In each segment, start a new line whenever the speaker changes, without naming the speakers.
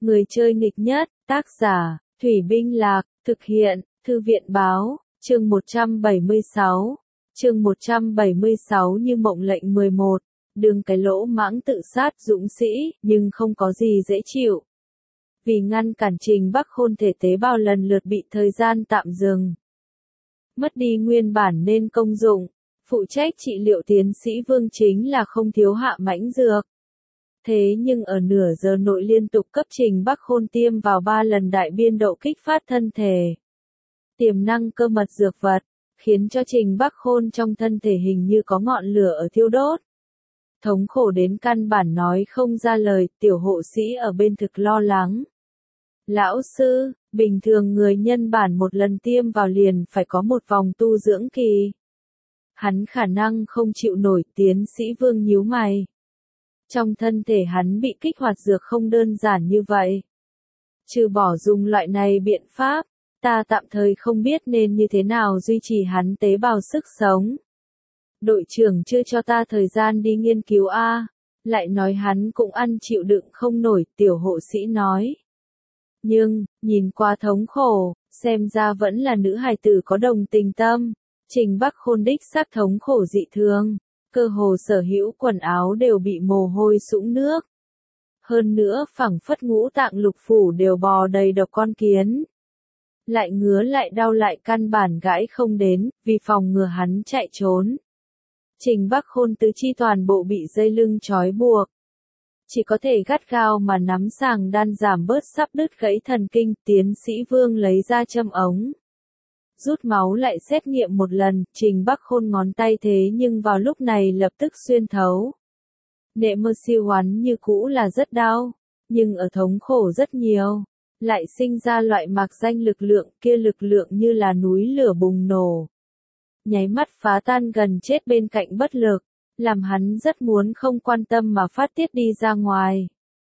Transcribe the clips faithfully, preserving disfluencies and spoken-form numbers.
Người chơi nghịch nhất, tác giả, Thủy Binh Lạc, thực hiện, Thư viện báo, chương một trăm bảy mươi sáu. Chương một trăm bảy mươi sáu như mộng lệnh mười một, đường cái lỗ mãng tự sát dũng sĩ, nhưng không có gì dễ chịu. Vì ngăn cản Trình Bắc Khôn thể tế bào lần lượt bị thời gian tạm dừng. Mất đi nguyên bản nên công dụng, phụ trách trị liệu tiến sĩ Vương chính là không thiếu hạ mãnh dược. Thế nhưng ở nửa giờ nội liên tục cấp Trình Bắc Khôn tiêm vào ba lần đại biên độ kích phát thân thể. Tiềm năng cơ mật dược vật, khiến cho Trình Bắc Khôn trong thân thể hình như có ngọn lửa ở thiêu đốt. Thống khổ đến căn bản nói không ra lời, tiểu hộ sĩ ở bên thực lo lắng. Lão sư, bình thường người nhân bản một lần tiêm vào liền phải có một vòng tu dưỡng kỳ. Hắn khả năng không chịu nổi, tiến sĩ Vương nhíu mày. Trong thân thể hắn bị kích hoạt dược không đơn giản như vậy. Trừ bỏ dùng loại này biện pháp, ta tạm thời không biết nên như thế nào duy trì hắn tế bào sức sống. Đội trưởng chưa cho ta thời gian đi nghiên cứu a, lại nói hắn cũng ăn chịu đựng không nổi, tiểu hộ sĩ nói. Nhưng, nhìn qua thống khổ, xem ra vẫn là nữ hài tử có đồng tình tâm. Trình Bắc Khôn đích xác thống khổ dị thường, cơ hồ sở hữu quần áo đều bị mồ hôi sũng nước. Hơn nữa phẳng phất ngũ tạng lục phủ đều bò đầy độc con kiến. Lại ngứa lại đau lại căn bản gãi không đến, vì phòng ngừa hắn chạy trốn. Trình Bắc Khôn tứ chi toàn bộ bị dây lưng trói buộc. Chỉ có thể gắt gao mà nắm sàng đan giảm bớt sắp đứt gãy thần kinh, tiến sĩ Vương lấy ra châm ống. Rút máu lại xét nghiệm một lần, Trình Bắc Khôn ngón tay thế nhưng vào lúc này lập tức xuyên thấu. Nệ mơ siêu hoắn như cũ là rất đau, nhưng ở thống khổ rất nhiều. Lại sinh ra loại mạc danh lực lượng, kia lực lượng như là núi lửa bùng nổ. Nháy mắt phá tan gần chết bên cạnh bất lực, làm hắn rất muốn không quan tâm mà phát tiết đi ra ngoài.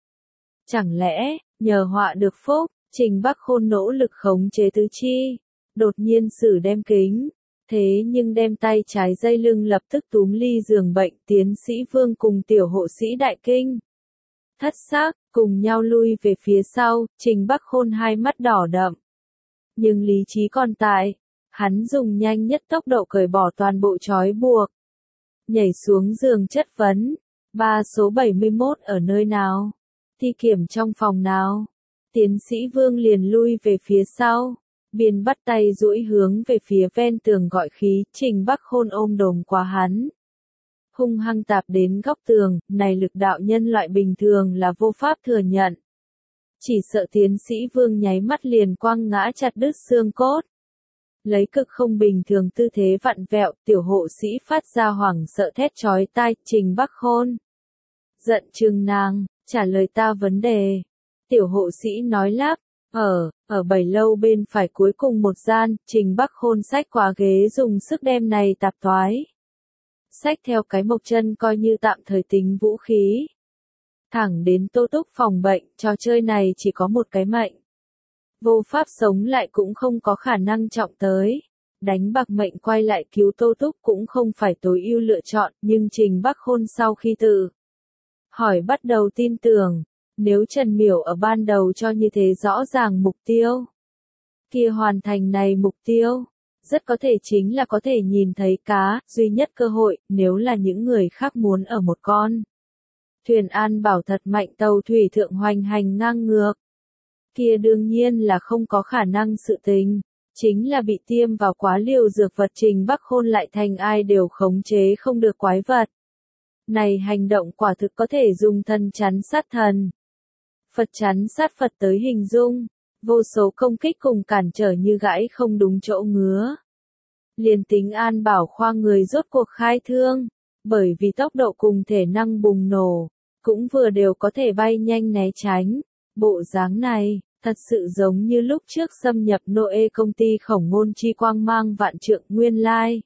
Chẳng lẽ, nhờ họa được phúc, Trình Bắc Khôn nỗ lực khống chế tứ chi, đột nhiên sử đem kính, thế nhưng đem tay trái dây lưng lập tức túm ly giường bệnh, tiến sĩ Vương cùng tiểu hộ sĩ đại kinh. Thất xác, cùng nhau lui về phía sau, Trình Bắc Khôn hai mắt đỏ đậm. Nhưng lý trí còn tại, hắn dùng nhanh nhất tốc độ cởi bỏ toàn bộ trói buộc. Nhảy xuống giường chất vấn, ba số bảy mươi mốt ở nơi nào? Thi kiểm trong phòng nào? Tiến sĩ Vương liền lui về phía sau, biên bắt tay duỗi hướng về phía ven tường gọi khí, Trình Bắc Khôn ôm đồm qua hắn. Hung hăng tạp đến góc tường, này lực đạo nhân loại bình thường là vô pháp thừa nhận. Chỉ sợ tiến sĩ Vương nháy mắt liền quăng ngã chặt đứt xương cốt. Lấy cực không bình thường tư thế vặn vẹo, tiểu hộ sĩ phát ra hoảng sợ thét chói tai, Trình Bắc Khôn. Giận chừng nàng, trả lời ta vấn đề. Tiểu hộ sĩ nói lắp, ở, ở bảy lâu bên phải cuối cùng một gian, Trình Bắc Khôn xách qua ghế dùng sức đem này tạp toái. Xách theo cái mộc chân coi như tạm thời tính vũ khí. Thẳng đến Tô Túc phòng bệnh, trò chơi này chỉ có một cái mệnh. Vô pháp sống lại cũng không có khả năng trọng tới. Đánh bạc mệnh quay lại cứu Tô Túc cũng không phải tối ưu lựa chọn, nhưng Trình Bắc Khôn sau khi tự hỏi bắt đầu tin tưởng, nếu Trần Miểu ở ban đầu cho như thế rõ ràng mục tiêu, kia hoàn thành này mục tiêu, rất có thể chính là có thể nhìn thấy cá, duy nhất cơ hội, nếu là những người khác muốn ở một con thuyền an bảo thật mạnh tàu thủy thượng hoành hành ngang ngược. Kia đương nhiên là không có khả năng sự tình, chính là bị tiêm vào quá liều dược vật Trình Bắc Khôn lại thành ai đều khống chế không được quái vật. Này hành động quả thực có thể dùng thần chắn sát thần. Phật chắn sát Phật tới hình dung, vô số công kích cùng cản trở như gãi không đúng chỗ ngứa. Liền tính an bảo khoa người rốt cuộc khai thương, bởi vì tốc độ cùng thể năng bùng nổ, cũng vừa đều có thể bay nhanh né tránh. Bộ dáng này, thật sự giống như lúc trước xâm nhập Noe công ty khổng ngôn chi quang mang vạn trượng nguyên lai.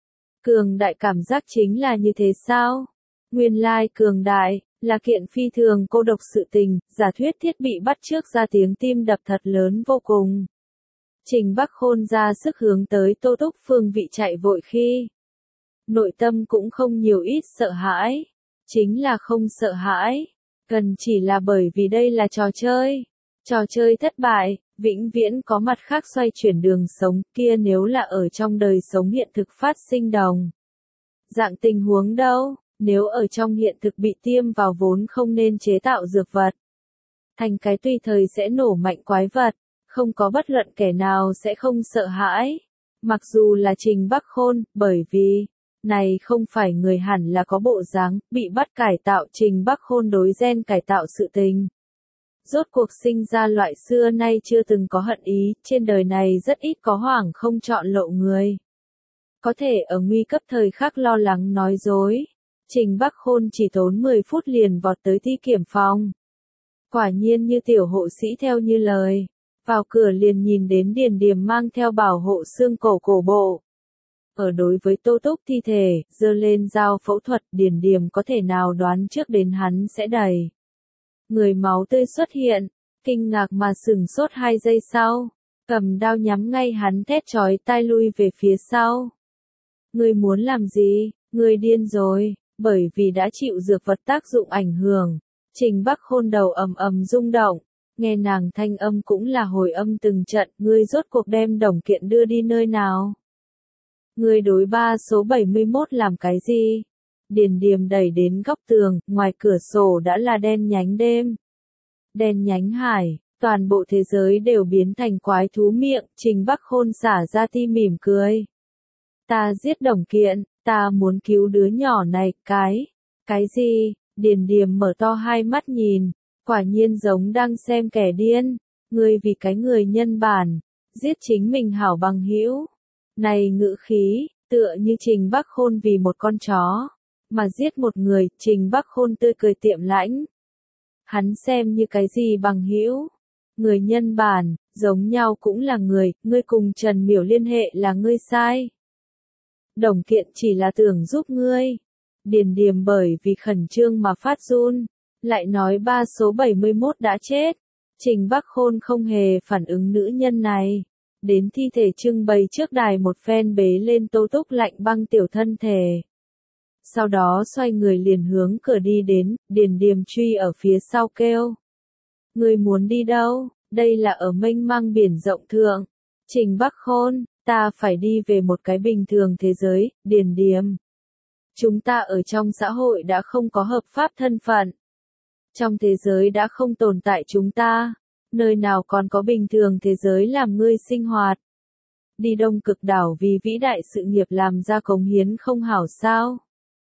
Cường đại cảm giác chính là như thế sao? Nguyên lai cường đại, là kiện phi thường cô độc sự tình, giả thuyết thiết bị bắt chước ra tiếng tim đập thật lớn vô cùng. Trình Bắc Khôn ra sức hướng tới Tô Túc phương vị chạy vội khi. Nội tâm cũng không nhiều ít sợ hãi. Chính là không sợ hãi. Cần chỉ là bởi vì đây là trò chơi. Trò chơi thất bại, vĩnh viễn có mặt khác xoay chuyển đường sống, kia nếu là ở trong đời sống hiện thực phát sinh đồng. Dạng tình huống đâu, nếu ở trong hiện thực bị tiêm vào vốn không nên chế tạo dược vật. Thành cái tùy thời sẽ nổ mạnh quái vật, không có bất luận kẻ nào sẽ không sợ hãi. Mặc dù là Trình Bắc Khôn, bởi vì, này không phải người hẳn là có bộ dáng, bị bắt cải tạo Trình Bắc Khôn đối gen cải tạo sự tình. Rốt cuộc sinh ra loại xưa nay chưa từng có hận ý, trên đời này rất ít có hoảng không chọn lộ người. Có thể ở nguy cấp thời khắc lo lắng nói dối. Trình Bắc Khôn chỉ tốn mười phút liền vọt tới thi kiểm phòng. Quả nhiên như tiểu hộ sĩ theo như lời. Vào cửa liền nhìn đến Điền Điềm mang theo bảo hộ xương cổ cổ bộ. Ở đối với Tô Túc thi thể, giơ lên dao phẫu thuật, Điền Điềm có thể nào đoán trước đến hắn sẽ đầy. Người máu tươi xuất hiện, kinh ngạc mà sửng sốt hai giây sau, cầm đao nhắm ngay hắn thét chói tai lui về phía sau. Ngươi muốn làm gì, ngươi điên rồi, bởi vì đã chịu dược vật tác dụng ảnh hưởng. Trình Bắc Khôn đầu ầm ầm rung động, nghe nàng thanh âm cũng là hồi âm từng trận, ngươi rốt cuộc đem đồng kiện đưa đi nơi nào? Ngươi đối ba số bảy mươi mốt làm cái gì? Điền Điềm đẩy đến góc tường, ngoài cửa sổ đã là đen nhánh đêm. Đen nhánh hải, toàn bộ thế giới đều biến thành quái thú miệng, Trình Bắc Khôn xả ra ti mỉm cười. Ta giết đồng kiện, ta muốn cứu đứa nhỏ này, cái, cái gì? Điền Điềm mở to hai mắt nhìn, quả nhiên giống đang xem kẻ điên, ngươi vì cái người nhân bản, giết chính mình hảo bằng hữu. Này ngữ khí, tựa như Trình Bắc Khôn vì một con chó, mà giết một người, Trình Bắc Khôn tươi cười tiệm lãnh. Hắn xem như cái gì bằng hữu? Người nhân bản, giống nhau cũng là người, ngươi cùng Trần Miểu liên hệ là ngươi sai. Đồng kiện chỉ là tưởng giúp ngươi. Điền Điềm bởi vì khẩn trương mà phát run, lại nói ba số bảy mươi mốt đã chết. Trình Bắc Khôn không hề phản ứng nữ nhân này. Đến thi thể trưng bày trước đài một phen bế lên Tô Túc lạnh băng tiểu thân thể. Sau đó xoay người liền hướng cửa đi đến, Điền Điềm truy ở phía sau kêu. Ngươi muốn đi đâu, đây là ở mênh mang biển rộng thượng. Trình Bắc Khôn, ta phải đi về một cái bình thường thế giới, Điền Điềm. Chúng ta ở trong xã hội đã không có hợp pháp thân phận. Trong thế giới đã không tồn tại chúng ta. Nơi nào còn có bình thường thế giới làm ngươi sinh hoạt. Đi Đông Cực đảo vì vĩ đại sự nghiệp làm ra cống hiến không hảo sao.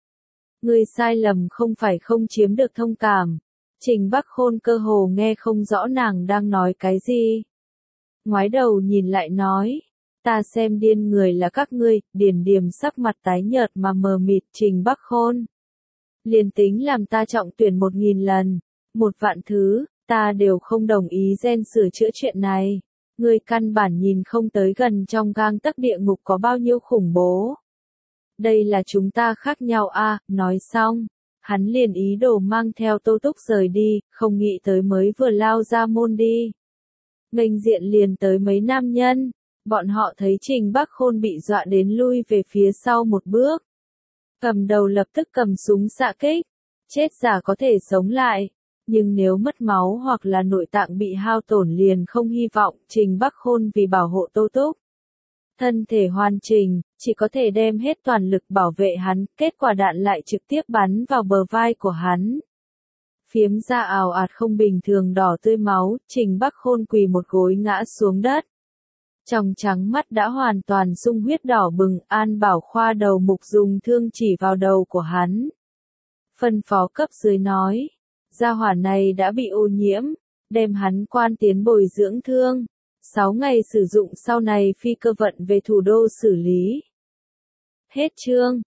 Ngươi sai lầm không phải không chiếm được thông cảm. Trình Bắc Khôn cơ hồ nghe không rõ nàng đang nói cái gì. Ngoái đầu nhìn lại nói. Ta xem điên người là các ngươi, Điền Điềm sắc mặt tái nhợt mà mờ mịt. Trình Bắc Khôn. Liền tính làm ta trọng tuyển một nghìn lần, một vạn thứ, ta đều không đồng ý gen sửa chữa chuyện này. Ngươi căn bản nhìn không tới gần trong gang tấc địa ngục có bao nhiêu khủng bố. Đây là chúng ta khác nhau a. À, nói xong, hắn liền ý đồ mang theo Tô Túc rời đi, không nghĩ tới mới vừa lao ra môn đi. Nghênh diện liền tới mấy nam nhân, bọn họ thấy Trình Bắc Khôn bị dọa đến lui về phía sau một bước. Cầm đầu lập tức cầm súng xạ kích, chết giả có thể sống lại, nhưng nếu mất máu hoặc là nội tạng bị hao tổn liền không hy vọng. Trình Bắc Khôn vì bảo hộ Tô Túc, thân thể hoàn chỉnh, chỉ có thể đem hết toàn lực bảo vệ hắn, kết quả đạn lại trực tiếp bắn vào bờ vai của hắn. Phiếm ra ào ạt không bình thường đỏ tươi máu, Trình Bắc Khôn quỳ một gối ngã xuống đất. Trong trắng mắt đã hoàn toàn sung huyết đỏ bừng, An Bảo Khoa đầu mục dùng thương chỉ vào đầu của hắn. Phân phó cấp dưới nói, gia hỏa này đã bị ô nhiễm, đem hắn quan tiến bồi dưỡng thương. sáu ngày sử dụng sau này phi cơ vận về thủ đô xử lý. Hết chương.